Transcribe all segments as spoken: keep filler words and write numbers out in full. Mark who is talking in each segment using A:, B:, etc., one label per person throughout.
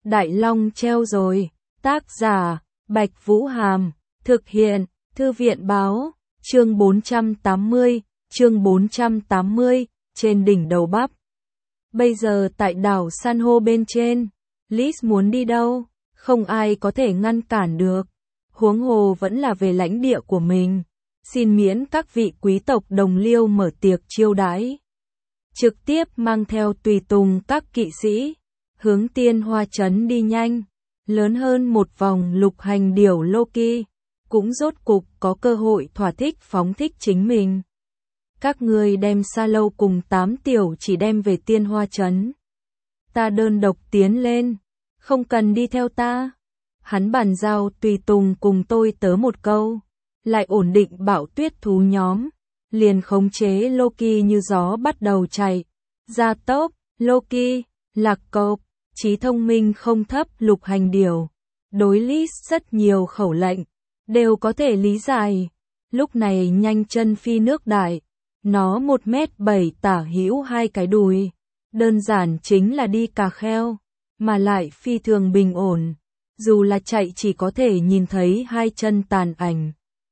A: Đại Long treo rồi. Tác giả, Bạch Vũ Hàm. Thực hiện, Thư viện Báo. Chương bốn trăm tám mươi, chương bốn trăm tám mươi, trên đỉnh đầu bắp. Bây giờ tại đảo san hô bên trên, Liz muốn đi đâu, không ai có thể ngăn cản được. Huống hồ vẫn là về lãnh địa của mình. Xin miễn các vị quý tộc đồng liêu mở tiệc chiêu đãi. Trực tiếp mang theo tùy tùng các kỵ sĩ, hướng Tiên Hoa Trấn đi nhanh. Lớn hơn một vòng lục hành điểu Loki, cũng rốt cục có cơ hội thỏa thích phóng thích chính mình. Các ngươi đem Sa Lâu cùng tám tiểu chỉ đem về Tiên Hoa Trấn. Ta đơn độc tiến lên, không cần đi theo ta. Hắn bàn giao tùy tùng cùng tôi tớ một câu, lại ổn định Bão Tuyết thú nhóm, liền khống chế Loki như gió bắt đầu chạy. Gia tốc, Loki, lạc cộp, trí thông minh không thấp lục hành điểu. Đối Liz rất nhiều khẩu lệnh, đều có thể lý giải. Lúc này nhanh chân phi nước đại, nó một mét bảy tả hữu hai cái đùi. Đơn giản chính là đi cà kheo, mà lại phi thường bình ổn. Dù là chạy chỉ có thể nhìn thấy hai chân tàn ảnh.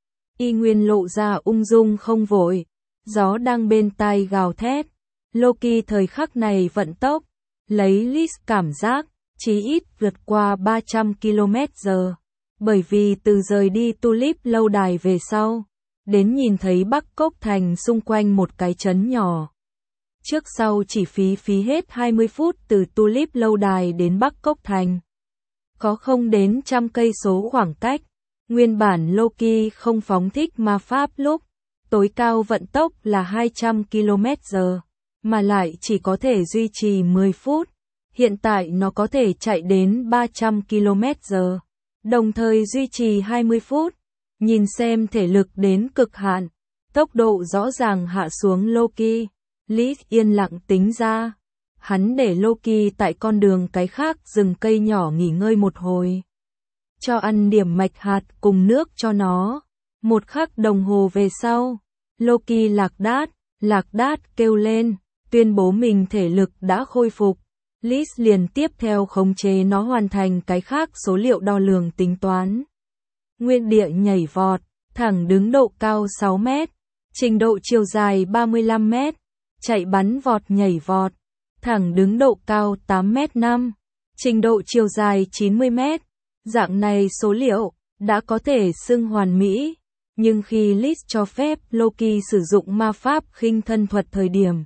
A: Y nguyên lộ ra ung dung không vội, gió đang bên tai gào thét. Loki thời khắc này vận tốc, lấy Liz cảm giác, chí ít vượt qua ba trăm ki lô mét giờ. Bởi vì từ rời đi Tulip lâu đài về sau, đến nhìn thấy Bắc Cốc Thành xung quanh một cái trấn nhỏ. Trước sau chỉ phí phí hết hai mươi phút từ Tulip lâu đài đến Bắc Cốc Thành. Có không đến trăm cây số khoảng cách. Nguyên bản Loki không phóng thích ma pháp lúc, tối cao vận tốc là hai trăm ki lô mét giờ, mà lại chỉ có thể duy trì mười phút. Hiện tại nó có thể chạy đến ba trăm ki lô mét giờ, đồng thời duy trì hai mươi phút. Nhìn xem thể lực đến cực hạn, tốc độ rõ ràng hạ xuống Loki. Liz yên lặng tính ra, hắn để Loki tại con đường cái khác rừng cây nhỏ nghỉ ngơi một hồi. Cho ăn điểm mạch hạt cùng nước cho nó. Một khắc đồng hồ về sau, Loki lạc đát, lạc đát kêu lên, tuyên bố mình thể lực đã khôi phục. Liz liền tiếp theo khống chế nó hoàn thành cái khác số liệu đo lường tính toán. Nguyên địa nhảy vọt, thẳng đứng độ cao sáu mét, trình độ chiều dài ba mươi lăm mét, chạy bắn vọt nhảy vọt, thẳng đứng độ cao tám mét năm, trình độ chiều dài chín mươi mét. Dạng này số liệu đã có thể xưng hoàn mỹ, nhưng khi Liz cho phép Loki sử dụng ma pháp khinh thân thuật thời điểm,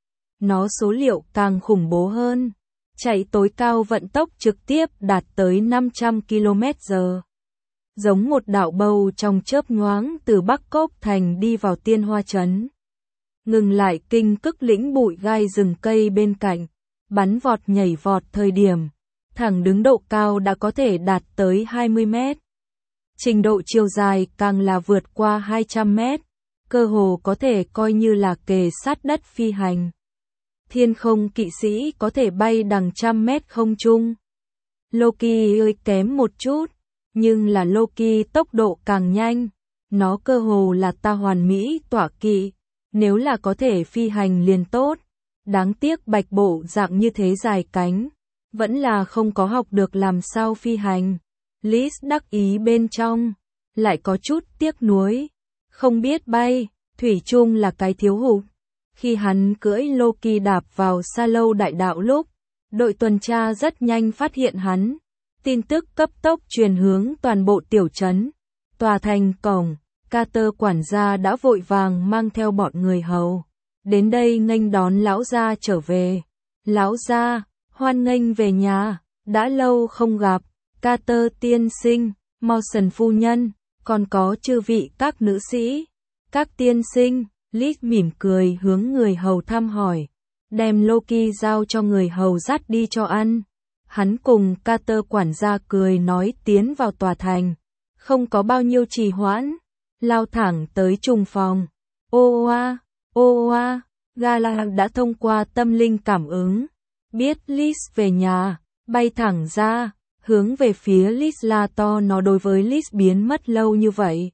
A: nó số liệu càng khủng bố hơn. Chạy tối cao vận tốc trực tiếp đạt tới năm trăm ki lô mét giờ. Giống một đạo bầu trong chớp nhoáng từ Bắc Cốc Thành đi vào Tiên Hoa Trấn. Ngừng lại kinh cức lĩnh bụi gai rừng cây bên cạnh, bắn vọt nhảy vọt thời điểm, thẳng đứng độ cao đã có thể đạt tới hai mươi mét. Trình độ chiều dài càng là vượt qua hai trăm mét, cơ hồ có thể coi như là kề sát đất phi hành. Thiên không kỵ sĩ có thể bay đằng trăm mét không trung. Loki ơi kém một chút, nhưng là Loki tốc độ càng nhanh. Nó cơ hồ là ta hoàn mỹ tọa kỵ, nếu là có thể phi hành liền tốt. Đáng tiếc bạch bộ dạng như thế dài cánh, vẫn là không có học được làm sao phi hành. Liz đắc ý bên trong, lại có chút tiếc nuối. Không biết bay, thủy chung là cái thiếu hụt. Khi hắn cưỡi Loki đạp vào Sa Lâu đại đạo lúc, đội tuần tra rất nhanh phát hiện hắn. Tin tức cấp tốc truyền hướng toàn bộ tiểu trấn. Tòa thành cổng, Carter quản gia đã vội vàng mang theo bọn người hầu đến đây nghênh đón lão gia trở về. Lão gia, hoan nghênh về nhà, đã lâu không gặp. Carter tiên sinh, Mawson phu nhân, còn có chư vị các nữ sĩ, các tiên sinh. Liz mỉm cười hướng người hầu thăm hỏi, đem Loki giao cho người hầu dắt đi cho ăn. Hắn cùng Carter quản gia cười nói tiến vào tòa thành, không có bao nhiêu trì hoãn, lao thẳng tới trùng phòng. Ô oa, ô oa, Gala đã thông qua tâm linh cảm ứng, biết Liz về nhà, bay thẳng ra, hướng về phía Liz la to. Nó đối với Liz biến mất lâu như vậy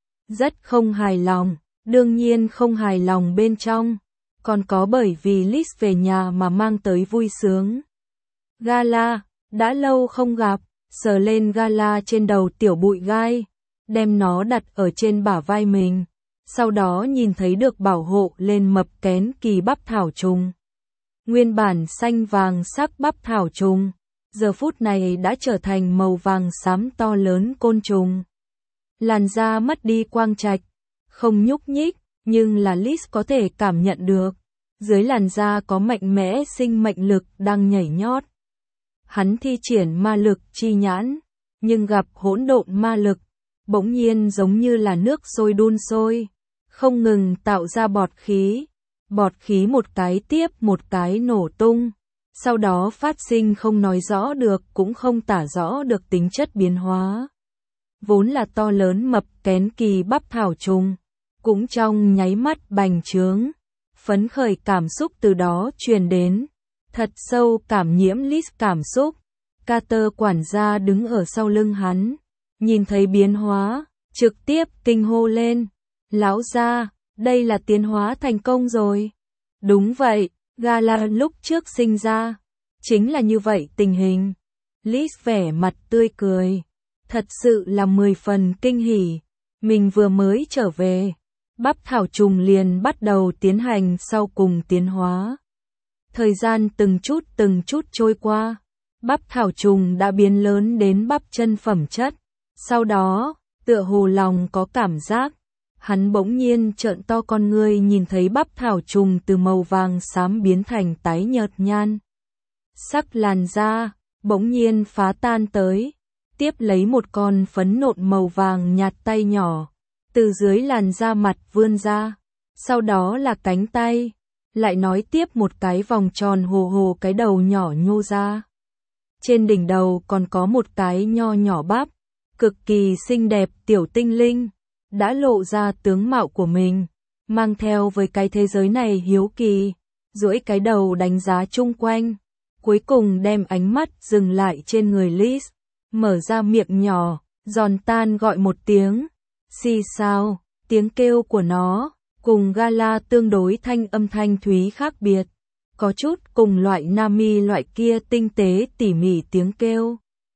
A: rất không hài lòng. Đương nhiên không hài lòng bên trong, còn có bởi vì Liz về nhà mà mang tới vui sướng. Gala, đã lâu không gặp, sờ lên Gala trên đầu tiểu bụi gai, đem nó đặt ở trên bả vai mình, sau đó nhìn thấy được bảo hộ lên mập kén kỳ bắp thảo trùng. Nguyên bản xanh vàng sắc bắp thảo trùng, giờ phút này đã trở thành màu vàng xám to lớn côn trùng. Làn da mất đi quang trạch, không nhúc nhích, nhưng là Liz có thể cảm nhận được, dưới làn da có mạnh mẽ sinh mệnh lực đang nhảy nhót. Hắn thi triển ma lực chi nhãn, nhưng gặp hỗn độn ma lực, bỗng nhiên giống như là nước sôi đun sôi, không ngừng tạo ra bọt khí. Bọt khí một cái tiếp một cái nổ tung, sau đó phát sinh không nói rõ được cũng không tả rõ được tính chất biến hóa. Vốn là to lớn mập kén kỳ bắp thảo trùng, cũng trong nháy mắt bành trướng, phấn khởi cảm xúc từ đó truyền đến, thật sâu cảm nhiễm Liz cảm xúc. Carter quản gia đứng ở sau lưng hắn, nhìn thấy biến hóa, trực tiếp kinh hô lên, lão gia, đây là tiến hóa thành công rồi. Đúng vậy, Gala lúc trước sinh ra, chính là như vậy tình hình. Liz vẻ mặt tươi cười, thật sự là mười phần kinh hỉ, mình vừa mới trở về, bắp thảo trùng liền bắt đầu tiến hành sau cùng tiến hóa. Thời gian từng chút từng chút trôi qua, bắp thảo trùng đã biến lớn đến bắp chân phẩm chất, sau đó, tựa hồ lòng có cảm giác. Hắn bỗng nhiên trợn to con ngươi nhìn thấy bắp thảo trùng từ màu vàng xám biến thành tái nhợt nhan. Sắc làn da, bỗng nhiên phá tan tới, tiếp lấy một con phấn nộn màu vàng nhạt tay nhỏ, từ dưới làn da mặt vươn ra, sau đó là cánh tay, lại nói tiếp một cái vòng tròn hồ hồ cái đầu nhỏ nhô ra. Trên đỉnh đầu còn có một cái nho nhỏ bắp, cực kỳ xinh đẹp tiểu tinh linh. Đã lộ ra tướng mạo của mình, mang theo với cái thế giới này hiếu kỳ, duỗi cái đầu đánh giá chung quanh, cuối cùng đem ánh mắt dừng lại trên người Liz, mở ra miệng nhỏ, giòn tan gọi một tiếng, xì xào, tiếng kêu của nó, cùng Gala tương đối thanh âm thanh thúy khác biệt, có chút cùng loại Nami loại kia tinh tế tỉ mỉ tiếng kêu.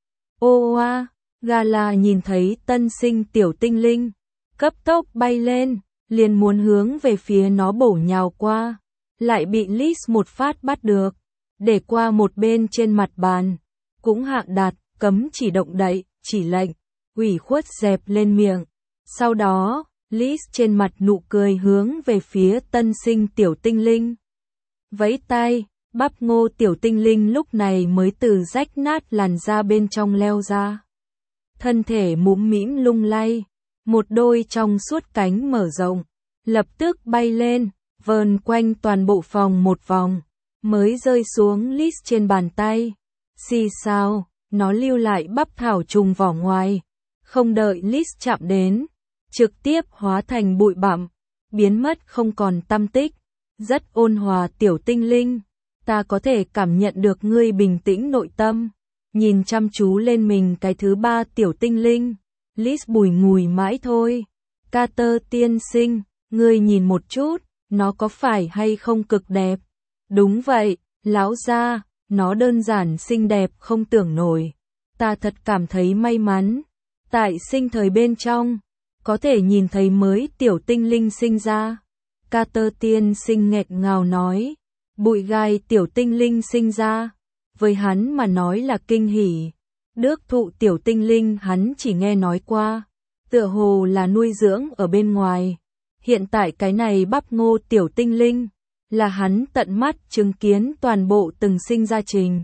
A: Ô oa, Gala nhìn thấy tân sinh tiểu tinh linh, cấp tốc bay lên, liền muốn hướng về phía nó bổ nhào qua, lại bị Liz một phát bắt được, để qua một bên trên mặt bàn, cũng hạ đạt, cấm chỉ động đậy, chỉ lệnh, ủy khuất dẹp lên miệng. Sau đó, Liz trên mặt nụ cười hướng về phía tân sinh tiểu tinh linh. Vẫy tay, bắp ngô tiểu tinh linh lúc này mới từ rách nát làn da bên trong leo ra. Thân thể mũm mĩm lung lay. Một đôi trong suốt cánh mở rộng, lập tức bay lên, vờn quanh toàn bộ phòng một vòng, mới rơi xuống Liz trên bàn tay. Xì xào, nó lưu lại bắp thảo trùng vỏ ngoài, không đợi Liz chạm đến, trực tiếp hóa thành bụi bặm, biến mất không còn tăm tích. Rất ôn hòa tiểu tinh linh, ta có thể cảm nhận được ngươi bình tĩnh nội tâm. Nhìn chăm chú lên mình cái thứ ba tiểu tinh linh. Liz bùi ngùi mãi thôi. Carter tiên sinh, ngươi nhìn một chút, nó có phải hay không cực đẹp? Đúng vậy, lão gia, nó đơn giản xinh đẹp không tưởng nổi. Ta thật cảm thấy may mắn. Tại sinh thời bên trong, có thể nhìn thấy mới tiểu tinh linh sinh ra. Carter tiên sinh nghẹt ngào nói, bụi gai tiểu tinh linh sinh ra. Với hắn mà nói là kinh hỉ. Đước thụ tiểu tinh linh hắn chỉ nghe nói qua, tựa hồ là nuôi dưỡng ở bên ngoài. Hiện tại cái này bắp ngô tiểu tinh linh, là hắn tận mắt chứng kiến toàn bộ từng sinh ra trình.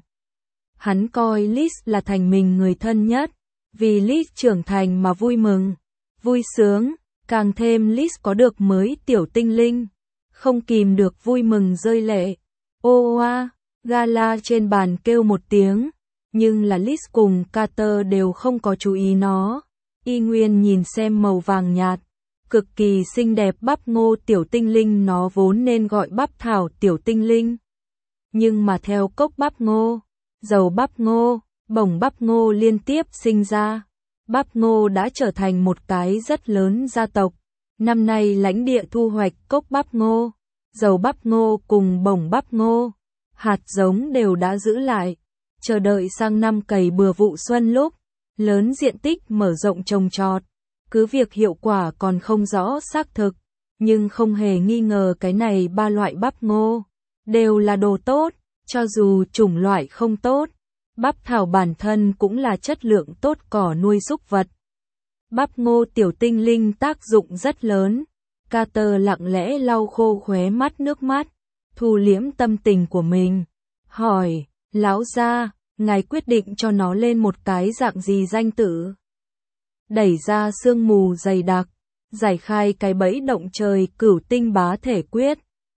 A: Hắn coi Liz là thành mình người thân nhất, vì Liz trưởng thành mà vui mừng, vui sướng, càng thêm Liz có được mới tiểu tinh linh, không kìm được vui mừng rơi lệ. Ô oa, Gala trên bàn kêu một tiếng. Nhưng là Liz cùng Carter đều không có chú ý nó. Y nguyên nhìn xem màu vàng nhạt, cực kỳ xinh đẹp bắp ngô tiểu tinh linh nó vốn nên gọi bắp thảo tiểu tinh linh. Nhưng mà theo cốc bắp ngô, dầu bắp ngô, bổng bắp ngô liên tiếp sinh ra. Bắp ngô đã trở thành một cái rất lớn gia tộc. Năm nay lãnh địa thu hoạch cốc bắp ngô, dầu bắp ngô cùng bổng bắp ngô. Hạt giống đều đã giữ lại. chờ đợi sang năm cày bừa vụ xuân lúc lớn diện tích mở rộng trồng trọt. Cứ việc hiệu quả còn không rõ xác thực, nhưng không hề nghi ngờ cái này ba loại bắp ngô đều là đồ tốt, cho dù chủng loại không tốt. Bắp thảo bản thân cũng là chất lượng tốt cỏ nuôi súc vật. Bắp ngô tiểu tinh linh tác dụng rất lớn. Carter lặng lẽ lau khô khóe mắt nước mắt, thu liễm tâm tình của mình. Hỏi, lão gia, ngài quyết định cho nó lên một cái dạng gì danh tử? Đẩy ra sương mù dày đặc, giải khai cái bẫy động trời cửu tinh bá thể quyết.